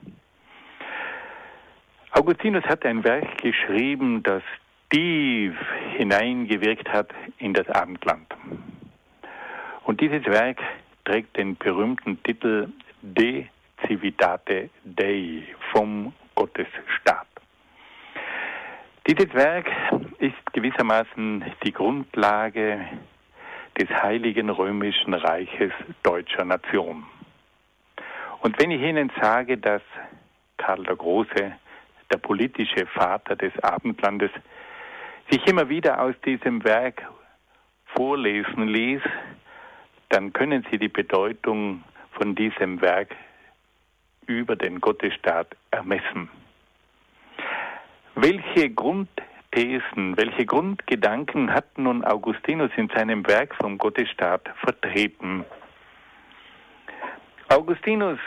Augustinus hat ein Werk geschrieben, das tief hineingewirkt hat in das Abendland. Und dieses Werk trägt den berühmten Titel De Civitate Dei, vom Gottesstaat. Dieses Werk ist gewissermaßen die Grundlage des Heiligen Römischen Reiches deutscher Nation. Und wenn ich Ihnen sage, dass Karl der Große, der politische Vater des Abendlandes, sich immer wieder aus diesem Werk vorlesen ließ, dann können Sie die Bedeutung von diesem Werk über den Gottesstaat ermessen. Welche Grundthesen, welche Grundgedanken hat nun Augustinus in seinem Werk vom Gottesstaat vertreten? Augustinus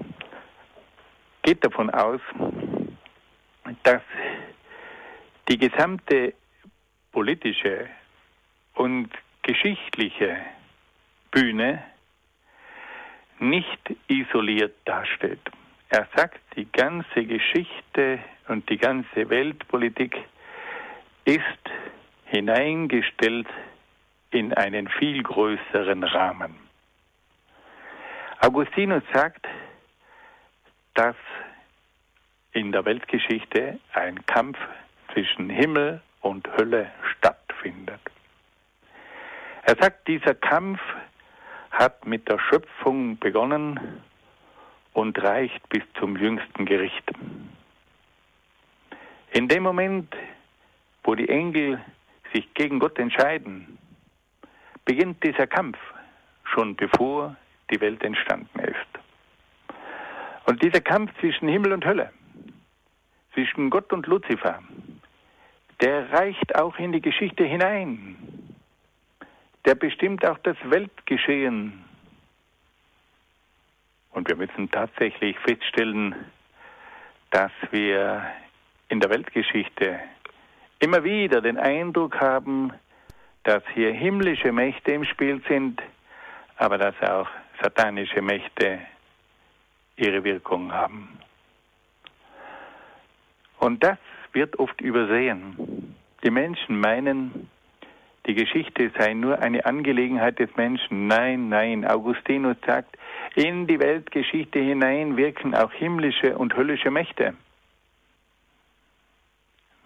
geht davon aus, dass die gesamte politische und geschichtliche Bühne nicht isoliert dasteht. Er sagt, die ganze Geschichte und die ganze Weltpolitik ist hineingestellt in einen viel größeren Rahmen. Augustinus sagt, dass in der Weltgeschichte ein Kampf zwischen Himmel und Hölle stattfindet. Er sagt, dieser Kampf hat mit der Schöpfung begonnen und reicht bis zum jüngsten Gericht. In dem Moment, wo die Engel sich gegen Gott entscheiden, beginnt dieser Kampf, schon bevor die Welt entstanden ist. Und dieser Kampf zwischen Himmel und Hölle, zwischen Gott und Luzifer, der reicht auch in die Geschichte hinein. Der bestimmt auch das Weltgeschehen. Und wir müssen tatsächlich feststellen, dass wir in der Weltgeschichte immer wieder den Eindruck haben, dass hier himmlische Mächte im Spiel sind, aber dass auch satanische Mächte ihre Wirkung haben. Und das wird oft übersehen. Die Menschen meinen, die Geschichte sei nur eine Angelegenheit des Menschen. Nein, nein, Augustinus sagt, in die Weltgeschichte hinein wirken auch himmlische und höllische Mächte.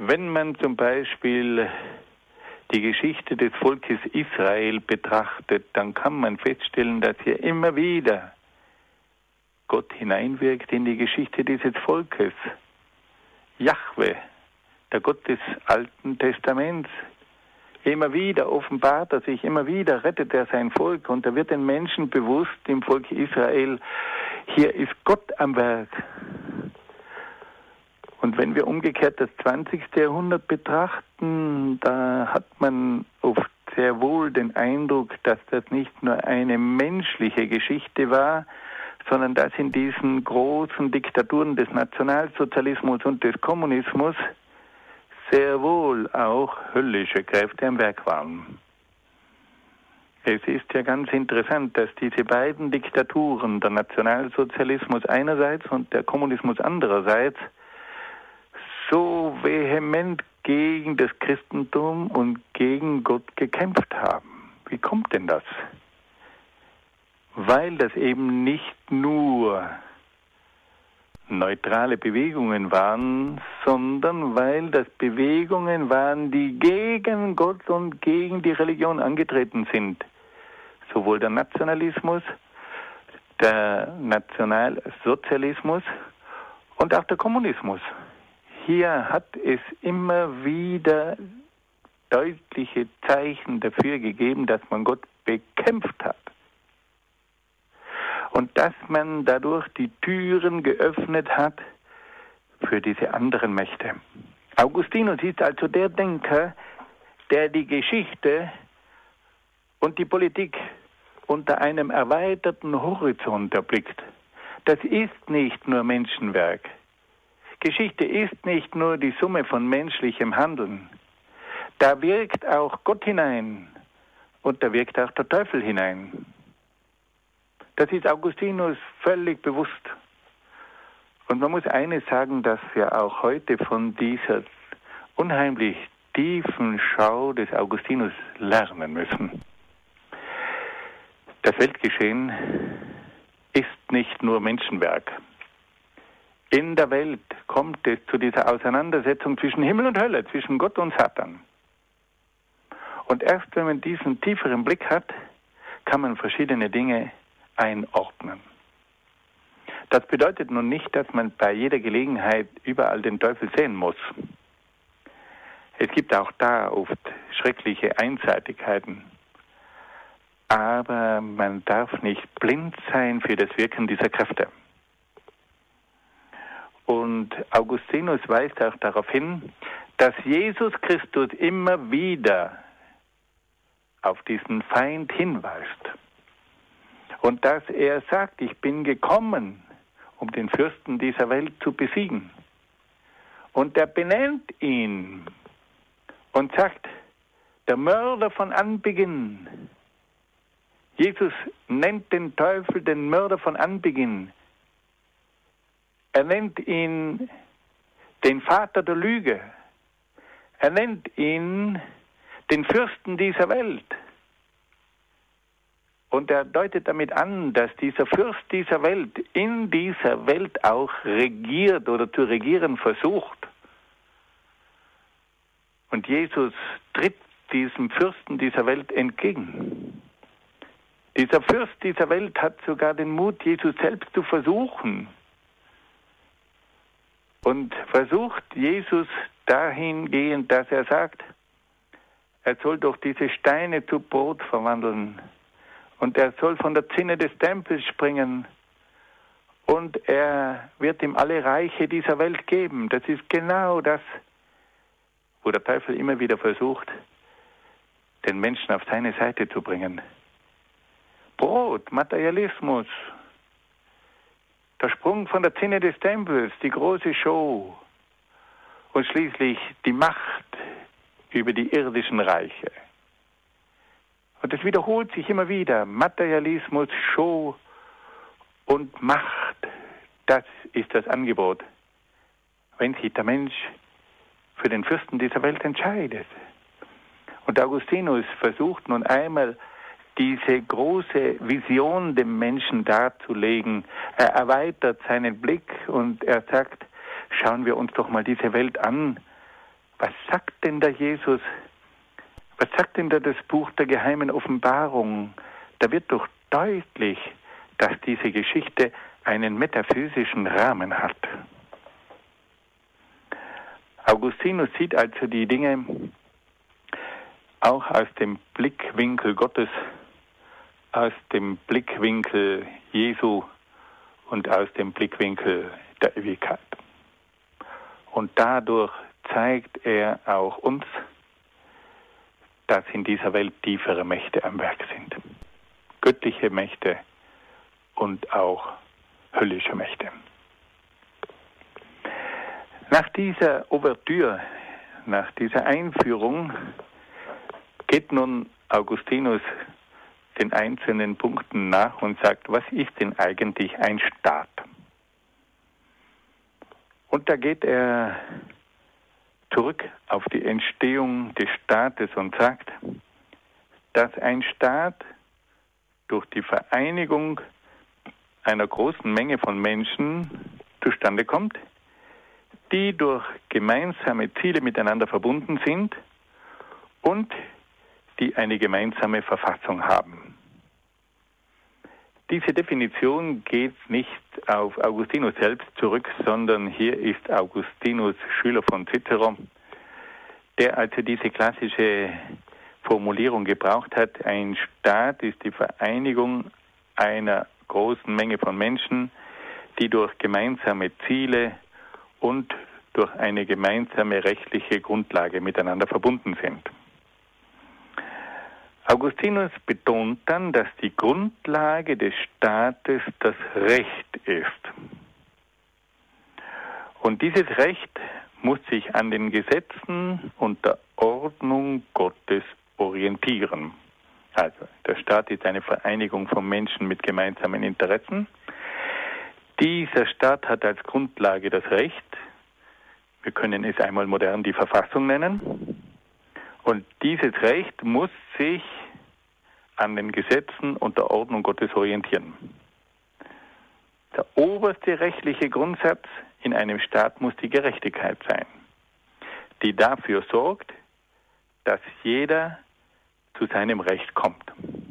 Wenn man zum Beispiel die Geschichte des Volkes Israel betrachtet, dann kann man feststellen, dass hier immer wieder Gott hineinwirkt in die Geschichte dieses Volkes. Jahwe, der Gott des Alten Testaments, immer wieder offenbart er sich, immer wieder rettet er sein Volk und da wird den Menschen bewusst im Volk Israel, hier ist Gott am Werk. Und wenn wir umgekehrt das 20. Jahrhundert betrachten, da hat man oft sehr wohl den Eindruck, dass das nicht nur eine menschliche Geschichte war, sondern dass in diesen großen Diktaturen des Nationalsozialismus und des Kommunismus sehr wohl auch höllische Kräfte am Werk waren. Es ist ja ganz interessant, dass diese beiden Diktaturen, der Nationalsozialismus einerseits und der Kommunismus andererseits, so vehement gegen das Christentum und gegen Gott gekämpft haben. Wie kommt denn das? Weil das eben nicht nur neutrale Bewegungen waren, sondern weil das Bewegungen waren, die gegen Gott und gegen die Religion angetreten sind. Sowohl der Nationalismus, der Nationalsozialismus und auch der Kommunismus. Hier hat es immer wieder deutliche Zeichen dafür gegeben, dass man Gott bekämpft hat. Und dass man dadurch die Türen geöffnet hat für diese anderen Mächte. Augustinus ist also der Denker, der die Geschichte und die Politik unter einem erweiterten Horizont erblickt. Das ist nicht nur Menschenwerk. Geschichte ist nicht nur die Summe von menschlichem Handeln. Da wirkt auch Gott hinein und da wirkt auch der Teufel hinein. Das ist Augustinus völlig bewusst. Und man muss eines sagen, dass wir auch heute von dieser unheimlich tiefen Schau des Augustinus lernen müssen. Das Weltgeschehen ist nicht nur Menschenwerk. In der Welt kommt es zu dieser Auseinandersetzung zwischen Himmel und Hölle, zwischen Gott und Satan. Und erst wenn man diesen tieferen Blick hat, kann man verschiedene Dinge einordnen. Das bedeutet nun nicht, dass man bei jeder Gelegenheit überall den Teufel sehen muss. Es gibt auch da oft schreckliche Einseitigkeiten. Aber man darf nicht blind sein für das Wirken dieser Kräfte. Und Augustinus weist auch darauf hin, dass Jesus Christus immer wieder auf diesen Feind hinweist. Und dass er sagt, ich bin gekommen, um den Fürsten dieser Welt zu besiegen. Und er benennt ihn und sagt, der Mörder von Anbeginn. Jesus nennt den Teufel den Mörder von Anbeginn. Er nennt ihn den Vater der Lüge. Er nennt ihn den Fürsten dieser Welt. Und er deutet damit an, dass dieser Fürst dieser Welt in dieser Welt auch regiert oder zu regieren versucht. Und Jesus tritt diesem Fürsten dieser Welt entgegen. Dieser Fürst dieser Welt hat sogar den Mut, Jesus selbst zu versuchen. Und versucht Jesus dahingehend, dass er sagt, er soll doch diese Steine zu Brot verwandeln. Und er soll von der Zinne des Tempels springen. Und er wird ihm alle Reiche dieser Welt geben. Das ist genau das, wo der Teufel immer wieder versucht, den Menschen auf seine Seite zu bringen. Brot, Materialismus, der Sprung von der Zinne des Tempels, die große Show und schließlich die Macht über die irdischen Reiche. Und das wiederholt sich immer wieder. Materialismus, Show und Macht, das ist das Angebot, wenn sich der Mensch für den Fürsten dieser Welt entscheidet. Und Augustinus versucht nun einmal, diese große Vision dem Menschen darzulegen. Er erweitert seinen Blick und er sagt, schauen wir uns doch mal diese Welt an. Was sagt denn da Jesus? Was sagt denn da das Buch der geheimen Offenbarung? Da wird doch deutlich, dass diese Geschichte einen metaphysischen Rahmen hat. Augustinus sieht also die Dinge auch aus dem Blickwinkel Gottes, aus dem Blickwinkel Jesu und aus dem Blickwinkel der Ewigkeit. Und dadurch zeigt er auch uns, dass in dieser Welt tiefere Mächte am Werk sind. Göttliche Mächte und auch höllische Mächte. Nach dieser Ouvertüre, nach dieser Einführung, geht nun Augustinus den einzelnen Punkten nach und sagt, was ist denn eigentlich ein Staat? Und da geht er zurück auf die Entstehung des Staates und sagt, dass ein Staat durch die Vereinigung einer großen Menge von Menschen zustande kommt, die durch gemeinsame Ziele miteinander verbunden sind und die eine gemeinsame Verfassung haben. Diese Definition geht nicht auf Augustinus selbst zurück, sondern hier ist Augustinus Schüler von Cicero, der also diese klassische Formulierung gebraucht hat. Ein Staat ist die Vereinigung einer großen Menge von Menschen, die durch gemeinsame Ziele und durch eine gemeinsame rechtliche Grundlage miteinander verbunden sind. Augustinus betont dann, dass die Grundlage des Staates das Recht ist. Und dieses Recht muss sich an den Gesetzen und der Ordnung Gottes orientieren. Also der Staat ist eine Vereinigung von Menschen mit gemeinsamen Interessen. Dieser Staat hat als Grundlage das Recht. Wir können es einmal modern die Verfassung nennen. Und dieses Recht muss sich an den Gesetzen und der Ordnung Gottes orientieren. Der oberste rechtliche Grundsatz in einem Staat muss die Gerechtigkeit sein, die dafür sorgt, dass jeder zu seinem Recht kommt.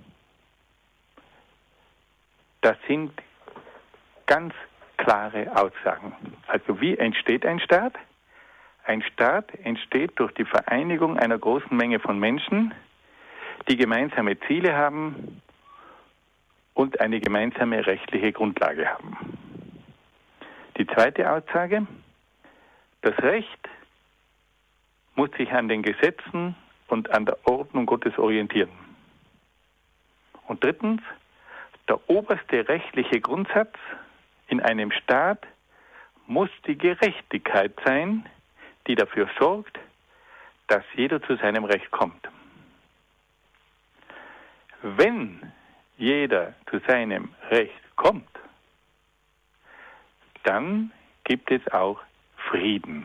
Das sind ganz klare Aussagen. Also wie entsteht ein Staat? Ein Staat entsteht durch die Vereinigung einer großen Menge von Menschen, die gemeinsame Ziele haben und eine gemeinsame rechtliche Grundlage haben. Die zweite Aussage, das Recht muss sich an den Gesetzen und an der Ordnung Gottes orientieren. Und drittens, der oberste rechtliche Grundsatz in einem Staat muss die Gerechtigkeit sein, die dafür sorgt, dass jeder zu seinem Recht kommt. Wenn jeder zu seinem Recht kommt, dann gibt es auch Frieden.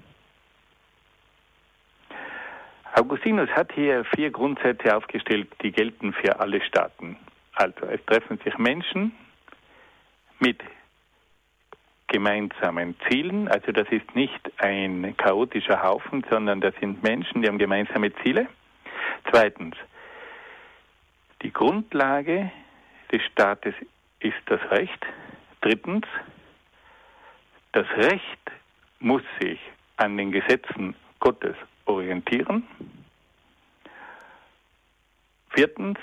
Augustinus hat hier 4 Grundsätze aufgestellt, die gelten für alle Staaten. Also es treffen sich Menschen mit gemeinsamen Zielen, also das ist nicht ein chaotischer Haufen, sondern das sind Menschen, die haben gemeinsame Ziele. Zweitens, die Grundlage des Staates ist das Recht. Drittens, das Recht muss sich an den Gesetzen Gottes orientieren. Viertens,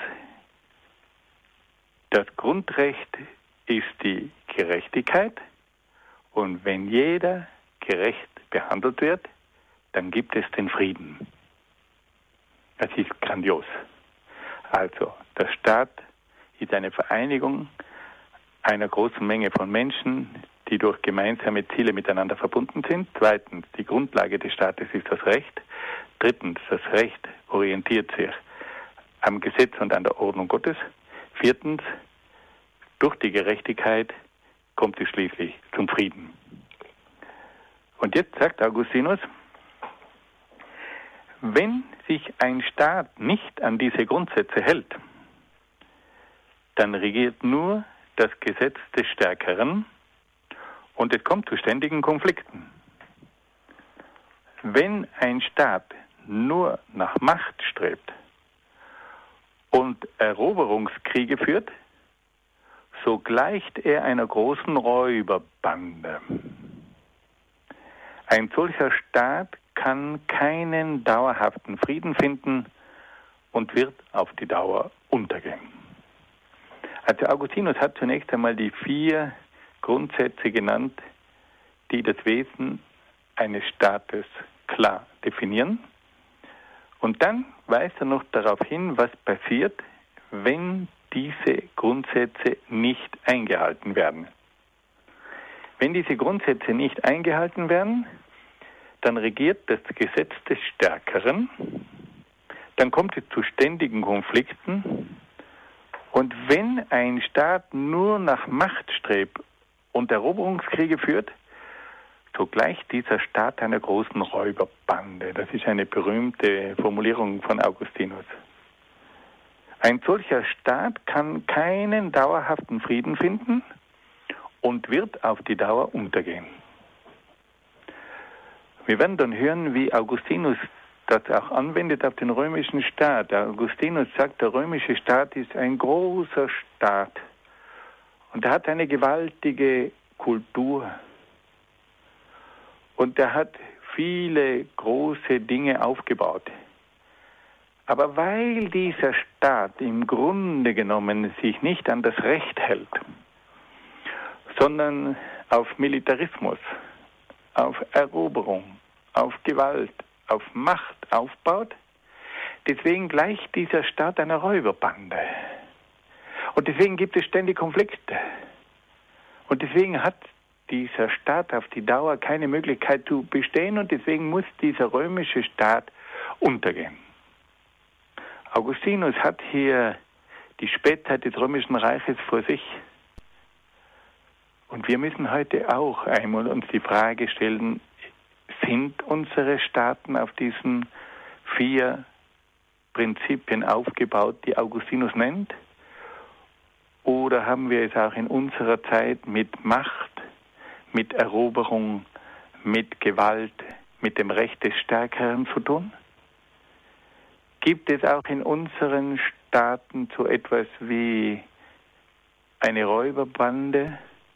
das Grundrecht ist die Gerechtigkeit. Und wenn jeder gerecht behandelt wird, dann gibt es den Frieden. Das ist grandios. Also, der Staat ist eine Vereinigung einer großen Menge von Menschen, die durch gemeinsame Ziele miteinander verbunden sind. Zweitens, die Grundlage des Staates ist das Recht. Drittens, das Recht orientiert sich am Gesetz und an der Ordnung Gottes. Viertens, durch die Gerechtigkeit kommt es schließlich zum Frieden. Und jetzt sagt Augustinus, wenn sich ein Staat nicht an diese Grundsätze hält, dann regiert nur das Gesetz des Stärkeren und es kommt zu ständigen Konflikten. wenn ein Staat nur nach Macht strebt und Eroberungskriege führt, so gleicht er einer großen Räuberbande. Ein solcher Staat kann keinen dauerhaften Frieden finden und wird auf die Dauer untergehen. Also Augustinus hat zunächst einmal die 4 Grundsätze genannt, die das Wesen eines Staates klar definieren. Und dann weist er noch darauf hin, was passiert, wenn diese Grundsätze nicht eingehalten werden. Wenn diese Grundsätze nicht eingehalten werden, dann regiert das Gesetz des Stärkeren, dann kommt es zu ständigen Konflikten, und wenn ein Staat nur nach Macht strebt und Eroberungskriege führt, so gleicht dieser Staat einer großen Räuberbande. Das ist eine berühmte Formulierung von Augustinus. Ein solcher Staat kann keinen dauerhaften Frieden finden und wird auf die Dauer untergehen. Wir werden dann hören, wie Augustinus das auch anwendet auf den römischen Staat. Augustinus sagt, der römische Staat ist ein großer Staat und er hat eine gewaltige Kultur und er hat viele große Dinge aufgebaut. Aber weil dieser Staat im Grunde genommen sich nicht an das Recht hält, sondern auf Militarismus, auf Eroberung, auf Gewalt, auf Macht aufbaut, deswegen gleicht dieser Staat einer Räuberbande. Und deswegen gibt es ständig Konflikte. Und deswegen hat dieser Staat auf die Dauer keine Möglichkeit zu bestehen und deswegen muss dieser römische Staat untergehen. Augustinus hat hier die Spätzeit des Römischen Reiches vor sich. Und wir müssen heute auch einmal uns die Frage stellen, sind unsere Staaten auf diesen 4 Prinzipien aufgebaut, die Augustinus nennt? Oder haben wir es auch in unserer Zeit mit Macht, mit Eroberung, mit Gewalt, mit dem Recht des Stärkeren zu tun? Gibt es auch in unseren Staaten so etwas wie eine Räuberbande?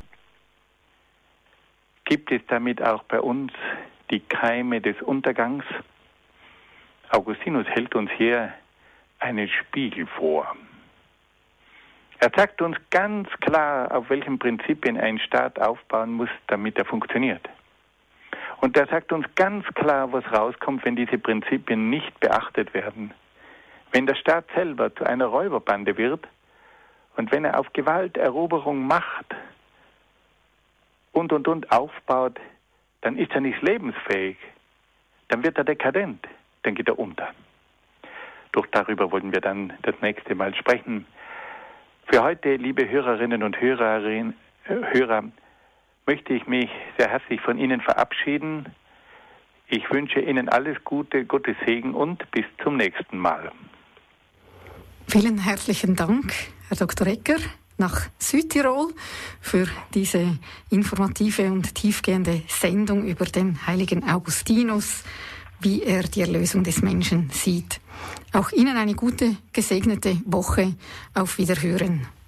Gibt es damit auch bei uns die Keime des Untergangs? Augustinus hält uns hier einen Spiegel vor. Er sagt uns ganz klar, auf welchen Prinzipien ein Staat aufbauen muss, damit er funktioniert. Und er sagt uns ganz klar, was rauskommt, wenn diese Prinzipien nicht beachtet werden. Wenn der Staat selber zu einer Räuberbande wird und wenn er auf Gewalt, Eroberung, Macht und aufbaut, dann ist er nicht lebensfähig. Dann wird er dekadent. Dann geht er unter. Doch darüber wollen wir dann das nächste Mal sprechen. Für heute, liebe Hörerinnen und Hörer, möchte ich mich sehr herzlich von Ihnen verabschieden. Ich wünsche Ihnen alles Gute, Gottes Segen und bis zum nächsten Mal. Vielen herzlichen Dank, Herr Dr. Egger, nach Südtirol für diese informative und tiefgehende Sendung über den heiligen Augustinus, wie er die Erlösung des Menschen sieht. Auch Ihnen eine gute, gesegnete Woche. Auf Wiederhören.